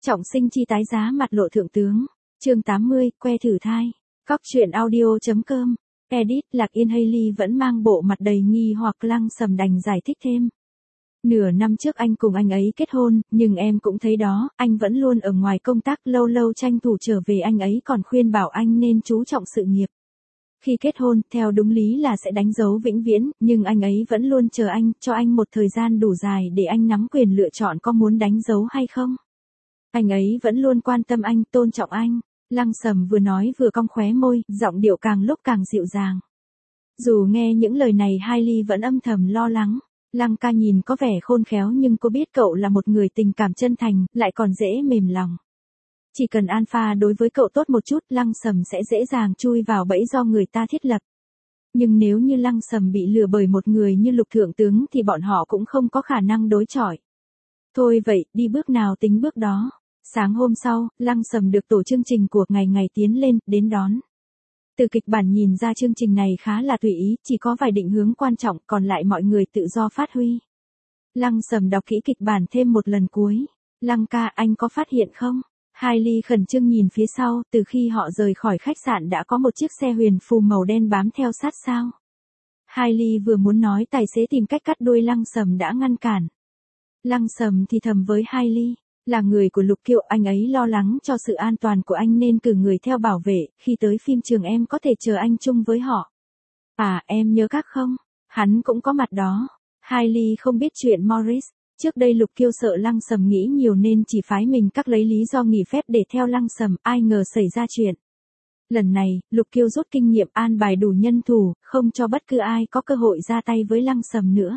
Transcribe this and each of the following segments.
Trọng sinh chi tái giá mặt lộ thượng tướng. Chương 80, que thử thai. Cóc truyện audio.com. Edit, Lạc Yên Hailey vẫn mang bộ mặt đầy nghi hoặc. Lăng Sầm đành giải thích thêm. Nửa năm trước anh cùng anh ấy kết hôn, nhưng em cũng thấy đó, anh vẫn luôn ở ngoài công tác, lâu lâu tranh thủ trở về, anh ấy còn khuyên bảo anh nên chú trọng sự nghiệp. Khi kết hôn, theo đúng lý là sẽ đánh dấu vĩnh viễn, nhưng anh ấy vẫn luôn chờ anh, cho anh một thời gian đủ dài để anh nắm quyền lựa chọn có muốn đánh dấu hay không. Anh ấy vẫn luôn quan tâm anh, tôn trọng anh. Lăng Sầm vừa nói vừa cong khóe môi, giọng điệu càng lúc càng dịu dàng. Dù nghe những lời này Hailey vẫn âm thầm lo lắng. Lăng ca nhìn có vẻ khôn khéo nhưng cô biết cậu là một người tình cảm chân thành, lại còn dễ mềm lòng. Chỉ cần Alpha đối với cậu tốt một chút, Lăng Sầm sẽ dễ dàng chui vào bẫy do người ta thiết lập. Nhưng nếu như Lăng Sầm bị lừa bởi một người như Lục Thượng Tướng thì bọn họ cũng không có khả năng đối chọi. Thôi vậy, đi bước nào tính bước đó. Sáng hôm sau, Lăng Sầm được tổ chương trình của ngày ngày tiến lên, đến đón. Từ kịch bản nhìn ra chương trình này khá là tùy ý, chỉ có vài định hướng quan trọng, còn lại mọi người tự do phát huy. Lăng Sầm đọc kỹ kịch bản thêm một lần cuối. Lăng ca, anh có phát hiện không? Hailey khẩn trương nhìn phía sau, từ khi họ rời khỏi khách sạn đã có một chiếc xe huyền phù màu đen bám theo sát sao. Hailey vừa muốn nói tài xế tìm cách cắt đuôi Lăng Sầm đã ngăn cản. Lăng Sầm thì thầm với Hailey. Là người của Lục Kiều, anh ấy lo lắng cho sự an toàn của anh nên cử người theo bảo vệ, khi tới phim trường em có thể chờ anh chung với họ. À, em nhớ các không? Hắn cũng có mặt đó. Hailey không biết chuyện Morris. Trước đây Lục Kiều sợ Lăng Sầm nghĩ nhiều nên chỉ phái mình các lấy lý do nghỉ phép để theo Lăng Sầm, ai ngờ xảy ra chuyện. Lần này, Lục Kiều rút kinh nghiệm an bài đủ nhân thủ, không cho bất cứ ai có cơ hội ra tay với Lăng Sầm nữa.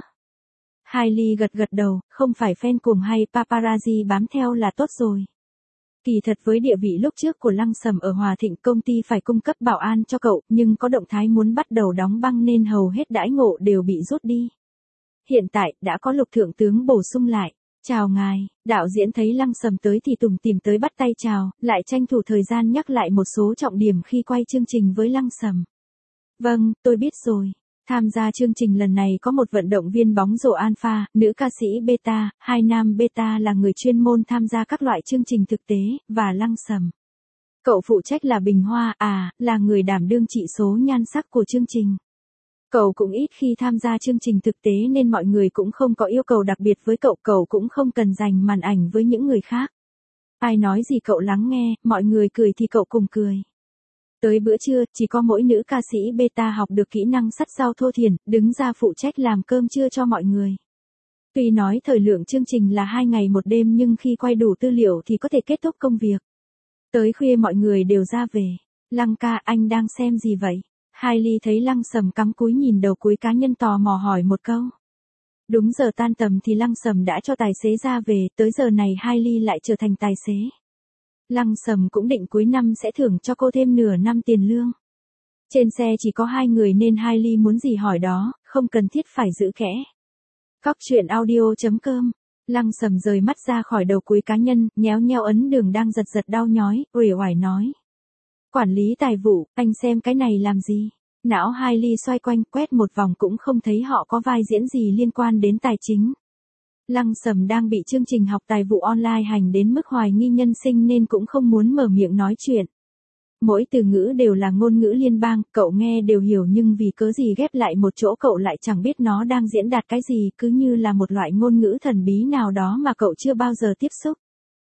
Hailey gật gật đầu, không phải fan cuồng hay paparazzi bám theo là tốt rồi. Kỳ thật với địa vị lúc trước của Lăng Sầm ở Hòa Thịnh, công ty phải cung cấp bảo an cho cậu, nhưng có động thái muốn bắt đầu đóng băng nên hầu hết đãi ngộ đều bị rút đi. Hiện tại, đã có Lục Thượng Tướng bổ sung lại. Chào ngài, đạo diễn thấy Lăng Sầm tới thì tủm tỉm tới bắt tay chào, lại tranh thủ thời gian nhắc lại một số trọng điểm khi quay chương trình với Lăng Sầm. Vâng, tôi biết rồi. Tham gia chương trình lần này có một vận động viên bóng rổ Alpha, nữ ca sĩ Beta, hai nam Beta là người chuyên môn tham gia các loại chương trình thực tế, và Lăng Sầm. Cậu phụ trách là Bình Hoa, là người đảm đương chỉ số nhan sắc của chương trình. Cậu cũng ít khi tham gia chương trình thực tế nên mọi người cũng không có yêu cầu đặc biệt với cậu, cậu cũng không cần giành màn ảnh với những người khác. Ai nói gì cậu lắng nghe, mọi người cười thì cậu cùng cười. Tới bữa trưa, chỉ có mỗi nữ ca sĩ Beta học được kỹ năng sắt rau thô thiển, đứng ra phụ trách làm cơm trưa cho mọi người. Tuy nói thời lượng chương trình là 2 ngày 1 đêm nhưng khi quay đủ tư liệu thì có thể kết thúc công việc. Tới khuya mọi người đều ra về. Lăng ca, anh đang xem gì vậy? Hailey thấy Lăng Sầm cắm cúi nhìn đầu cuối cá nhân tò mò hỏi một câu. Đúng giờ tan tầm thì Lăng Sầm đã cho tài xế ra về, tới giờ này Hailey lại trở thành tài xế. Lăng Sầm cũng định cuối năm sẽ thưởng cho cô thêm nửa năm tiền lương. Trên xe chỉ có 2 người nên Hailey muốn gì hỏi đó, không cần thiết phải giữ kẽ. Cóc truyện audio.com. Lăng Sầm rời mắt ra khỏi đầu cuối cá nhân, nhéo nheo ấn đường đang giật giật đau nhói, uể oải nói. Quản lý tài vụ, anh xem cái này làm gì? Não Hailey xoay quanh quét một vòng cũng không thấy họ có vai diễn gì liên quan đến tài chính. Lăng Sầm đang bị chương trình học tài vụ online hành đến mức hoài nghi nhân sinh nên cũng không muốn mở miệng nói chuyện. Mỗi từ ngữ đều là ngôn ngữ liên bang, cậu nghe đều hiểu nhưng vì cớ gì ghép lại một chỗ cậu lại chẳng biết nó đang diễn đạt cái gì, cứ như là một loại ngôn ngữ thần bí nào đó mà cậu chưa bao giờ tiếp xúc.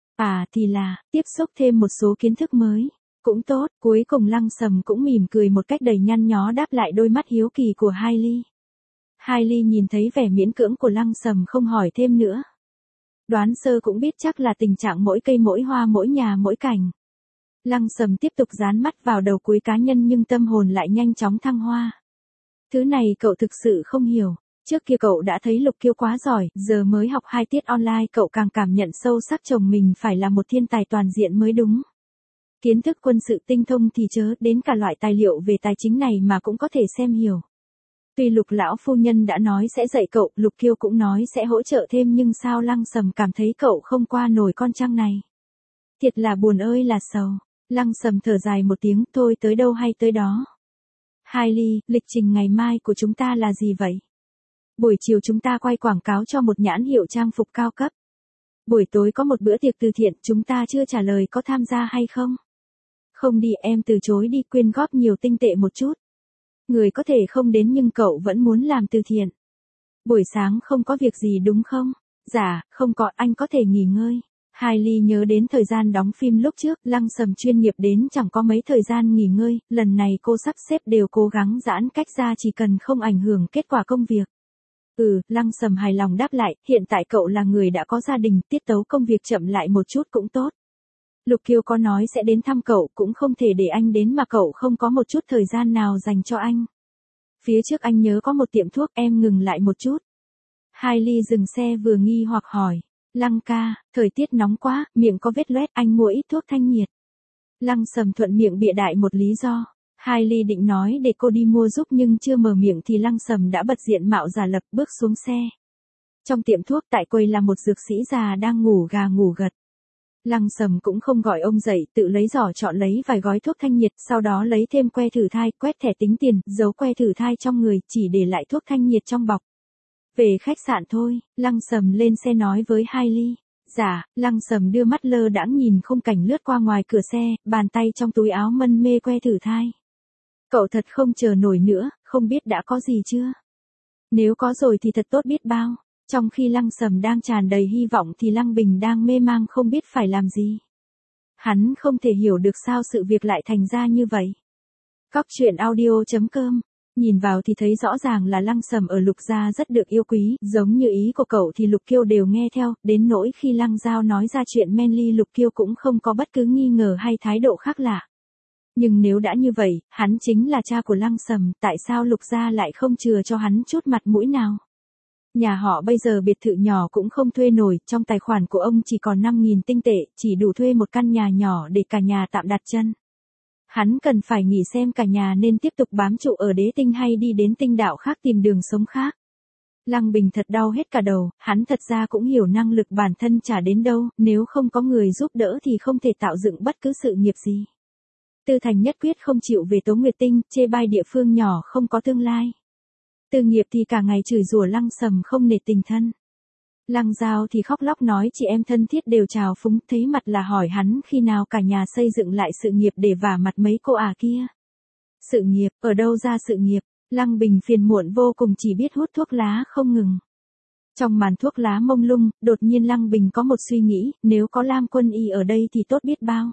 Thì là, tiếp xúc thêm một số kiến thức mới. Cũng tốt, cuối cùng Lăng Sầm cũng mỉm cười một cách đầy nhăn nhó đáp lại đôi mắt hiếu kỳ của Hailey. Hailey nhìn thấy vẻ miễn cưỡng của Lăng Sầm không hỏi thêm nữa. Đoán sơ cũng biết chắc là tình trạng mỗi cây mỗi hoa mỗi nhà mỗi cảnh. Lăng Sầm tiếp tục dán mắt vào đầu cuối cá nhân nhưng tâm hồn lại nhanh chóng thăng hoa. Thứ này cậu thực sự không hiểu. Trước kia cậu đã thấy Lục Kiều quá giỏi, giờ mới học 2 tiết online cậu càng cảm nhận sâu sắc chồng mình phải là một thiên tài toàn diện mới đúng. Kiến thức quân sự tinh thông thì chớ, đến cả loại tài liệu về tài chính này mà cũng có thể xem hiểu. Tuy Lục lão phu nhân đã nói sẽ dạy cậu, Lục Kiều cũng nói sẽ hỗ trợ thêm nhưng sao Lăng Sầm cảm thấy cậu không qua nổi con trăng này. Thiệt là buồn ơi là sầu. Lăng Sầm thở dài một tiếng, thôi tới đâu hay tới đó. Hailey, lịch trình ngày mai của chúng ta là gì vậy? Buổi chiều chúng ta quay quảng cáo cho một nhãn hiệu trang phục cao cấp. Buổi tối có một bữa tiệc từ thiện, chúng ta chưa trả lời có tham gia hay không? Không đi, em từ chối đi, quyên góp nhiều tinh tệ một chút. Người có thể không đến nhưng cậu vẫn muốn làm từ thiện. Buổi sáng không có việc gì đúng không? Dạ, không có, anh có thể nghỉ ngơi. Hailey nhớ đến thời gian đóng phim lúc trước, Lăng Sầm chuyên nghiệp đến chẳng có mấy thời gian nghỉ ngơi, lần này cô sắp xếp đều cố gắng giãn cách ra chỉ cần không ảnh hưởng kết quả công việc. Lăng Sầm hài lòng đáp lại, hiện tại cậu là người đã có gia đình, tiết tấu công việc chậm lại một chút cũng tốt. Lục Kiêu có nói sẽ đến thăm cậu, cũng không thể để anh đến mà cậu không có một chút thời gian nào dành cho anh. Phía trước anh nhớ có một tiệm thuốc, em ngừng lại một chút. Hailey dừng xe vừa nghi hoặc hỏi. Lăng ca, thời tiết nóng quá, miệng có vết loét, anh mua ít thuốc thanh nhiệt. Lăng Sầm thuận miệng bịa đại một lý do. Hailey định nói để cô đi mua giúp nhưng chưa mở miệng thì Lăng Sầm đã bật diện mạo giả lập bước xuống xe. Trong tiệm thuốc tại quầy là một dược sĩ già đang ngủ gà ngủ gật. Lăng Sầm cũng không gọi ông dậy, tự lấy giỏ chọn lấy vài gói thuốc thanh nhiệt, sau đó lấy thêm que thử thai, quét thẻ tính tiền, giấu que thử thai trong người, chỉ để lại thuốc thanh nhiệt trong bọc. Về khách sạn thôi, Lăng Sầm lên xe nói với Hailey. Dạ, Lăng Sầm đưa mắt lơ đãng nhìn khung cảnh lướt qua ngoài cửa xe, bàn tay trong túi áo mân mê que thử thai. Cậu thật không chờ nổi nữa, không biết đã có gì chưa? Nếu có rồi thì thật tốt biết bao. Trong khi Lăng Sầm đang tràn đầy hy vọng thì Lăng Bình đang mê mang không biết phải làm gì. Hắn không thể hiểu được sao sự việc lại thành ra như vậy. Cóc truyện audio.com. Nhìn vào thì thấy rõ ràng là Lăng Sầm ở Lục gia rất được yêu quý, giống như ý của cậu thì Lục Kiêu đều nghe theo, đến nỗi khi Lăng Giao nói ra chuyện Manly Lục Kiêu cũng không có bất cứ nghi ngờ hay thái độ khác lạ. Nhưng nếu đã như vậy, hắn chính là cha của Lăng Sầm, tại sao Lục gia lại không chừa cho hắn chút mặt mũi nào? Nhà họ bây giờ biệt thự nhỏ cũng không thuê nổi, trong tài khoản của ông chỉ còn 5.000 tinh tệ, chỉ đủ thuê một căn nhà nhỏ để cả nhà tạm đặt chân. Hắn cần phải nghĩ xem cả nhà nên tiếp tục bám trụ ở đế tinh hay đi đến tinh đạo khác tìm đường sống khác. Lăng Bình thật đau hết cả đầu, hắn thật ra cũng hiểu năng lực bản thân chả đến đâu, nếu không có người giúp đỡ thì không thể tạo dựng bất cứ sự nghiệp gì. Tư Thành nhất quyết không chịu về Tố Nguyệt Tinh, chê bai địa phương nhỏ không có tương lai. Tư Nghiệp thì cả ngày chửi rủa Lăng Sầm không nể tình thân. Lăng Giao thì khóc lóc nói chị em thân thiết đều chào phúng, thấy mặt là hỏi hắn khi nào cả nhà xây dựng lại sự nghiệp để vả mặt mấy cô kia. Sự nghiệp, ở đâu ra sự nghiệp? Lăng Bình phiền muộn vô cùng chỉ biết hút thuốc lá không ngừng. Trong màn thuốc lá mông lung, đột nhiên Lăng Bình có một suy nghĩ, nếu có Lam Quân Y ở đây thì tốt biết bao.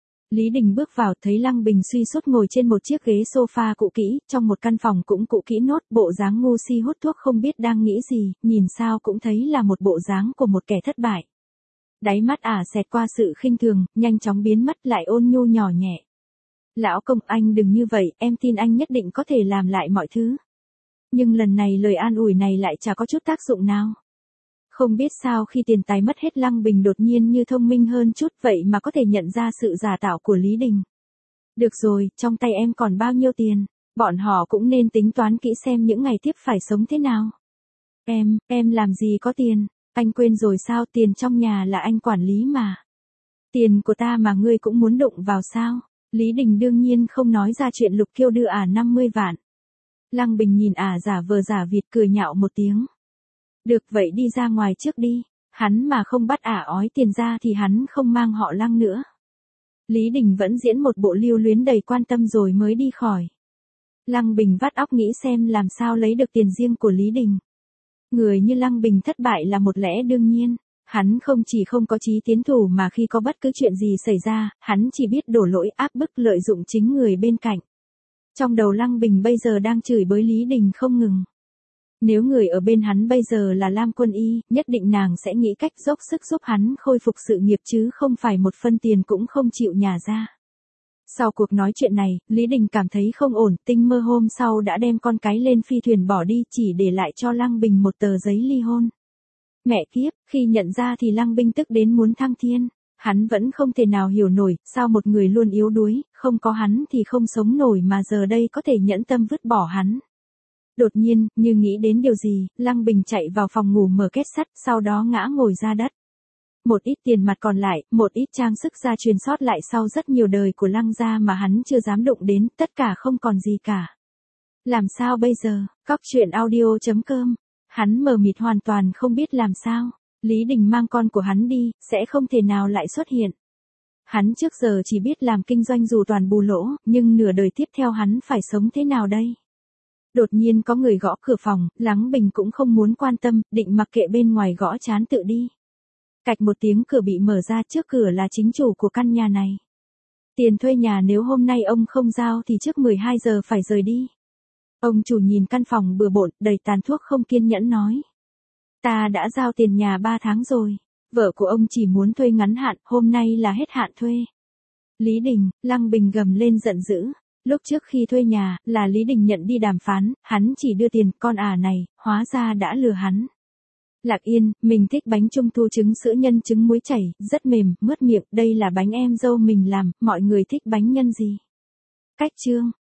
Lý Đình bước vào thấy Lăng Bình suy sút ngồi trên một chiếc ghế sofa cũ kỹ, trong một căn phòng cũng cũ kỹ nốt, bộ dáng ngu si hút thuốc không biết đang nghĩ gì, nhìn sao cũng thấy là một bộ dáng của một kẻ thất bại. Đáy mắt xẹt qua sự khinh thường, nhanh chóng biến mất lại ôn nhu nhỏ nhẹ. Lão công, anh đừng như vậy, em tin anh nhất định có thể làm lại mọi thứ. Nhưng lần này lời an ủi này lại chả có chút tác dụng nào. Không biết sao khi tiền tài mất hết Lăng Bình đột nhiên như thông minh hơn chút vậy mà có thể nhận ra sự giả tạo của Lý Đình. Được rồi, trong tay em còn bao nhiêu tiền, bọn họ cũng nên tính toán kỹ xem những ngày tiếp phải sống thế nào. Em làm gì có tiền, anh quên rồi sao, tiền trong nhà là anh quản lý mà. Tiền của ta mà ngươi cũng muốn đụng vào sao? Lý Đình đương nhiên không nói ra chuyện Lục Kiêu đưa 50 vạn. Lăng Bình nhìn giả vờ giả vịt cười nhạo một tiếng. Được vậy đi ra ngoài trước đi, hắn mà không bắt ói tiền ra thì hắn không mang họ Lăng nữa. Lý Đình vẫn diễn một bộ lưu luyến đầy quan tâm rồi mới đi khỏi. Lăng Bình vắt óc nghĩ xem làm sao lấy được tiền riêng của Lý Đình. Người như Lăng Bình thất bại là một lẽ đương nhiên, hắn không chỉ không có chí tiến thủ mà khi có bất cứ chuyện gì xảy ra, hắn chỉ biết đổ lỗi áp bức lợi dụng chính người bên cạnh. Trong đầu Lăng Bình bây giờ đang chửi bới Lý Đình không ngừng. Nếu người ở bên hắn bây giờ là Lam Quân Y, nhất định nàng sẽ nghĩ cách dốc sức giúp hắn khôi phục sự nghiệp chứ không phải một phân tiền cũng không chịu nhả ra. Sau cuộc nói chuyện này, Lý Đình cảm thấy không ổn, tinh mơ hôm sau đã đem con cái lên phi thuyền bỏ đi chỉ để lại cho Lăng Bình một tờ giấy ly hôn. Mẹ kiếp, khi nhận ra thì Lăng Bình tức đến muốn thăng thiên. Hắn vẫn không thể nào hiểu nổi, sao một người luôn yếu đuối, không có hắn thì không sống nổi mà giờ đây có thể nhẫn tâm vứt bỏ hắn. Đột nhiên, như nghĩ đến điều gì, Lăng Bình chạy vào phòng ngủ mở két sắt, sau đó ngã ngồi ra đất. Một ít tiền mặt còn lại, một ít trang sức gia truyền sót lại sau rất nhiều đời của Lăng gia mà hắn chưa dám đụng đến, tất cả không còn gì cả. Làm sao bây giờ? Cóc truyện audio.com. Hắn mờ mịt hoàn toàn không biết làm sao. Lý Đình mang con của hắn đi, sẽ không thể nào lại xuất hiện. Hắn trước giờ chỉ biết làm kinh doanh dù toàn bù lỗ, nhưng nửa đời tiếp theo hắn phải sống thế nào đây? Đột nhiên có người gõ cửa phòng, Lắng Bình cũng không muốn quan tâm, định mặc kệ bên ngoài gõ chán tự đi. Cạch một tiếng cửa bị mở ra, trước cửa là chính chủ của căn nhà này. Tiền thuê nhà nếu hôm nay ông không giao thì trước 12 giờ phải rời đi. Ông chủ nhìn căn phòng bừa bộn, đầy tàn thuốc không kiên nhẫn nói. Ta đã giao tiền nhà 3 tháng rồi. Vợ của ông chỉ muốn thuê ngắn hạn, hôm nay là hết hạn thuê. Lý Đình, Lăng Bình gầm lên giận dữ. Lúc trước khi thuê nhà, là Lý Đình nhận đi đàm phán, hắn chỉ đưa tiền, con này, hóa ra đã lừa hắn. Lạc Yên, mình thích bánh trung thu trứng sữa nhân trứng muối chảy, rất mềm, mướt miệng, đây là bánh em dâu mình làm, mọi người thích bánh nhân gì? Cách chương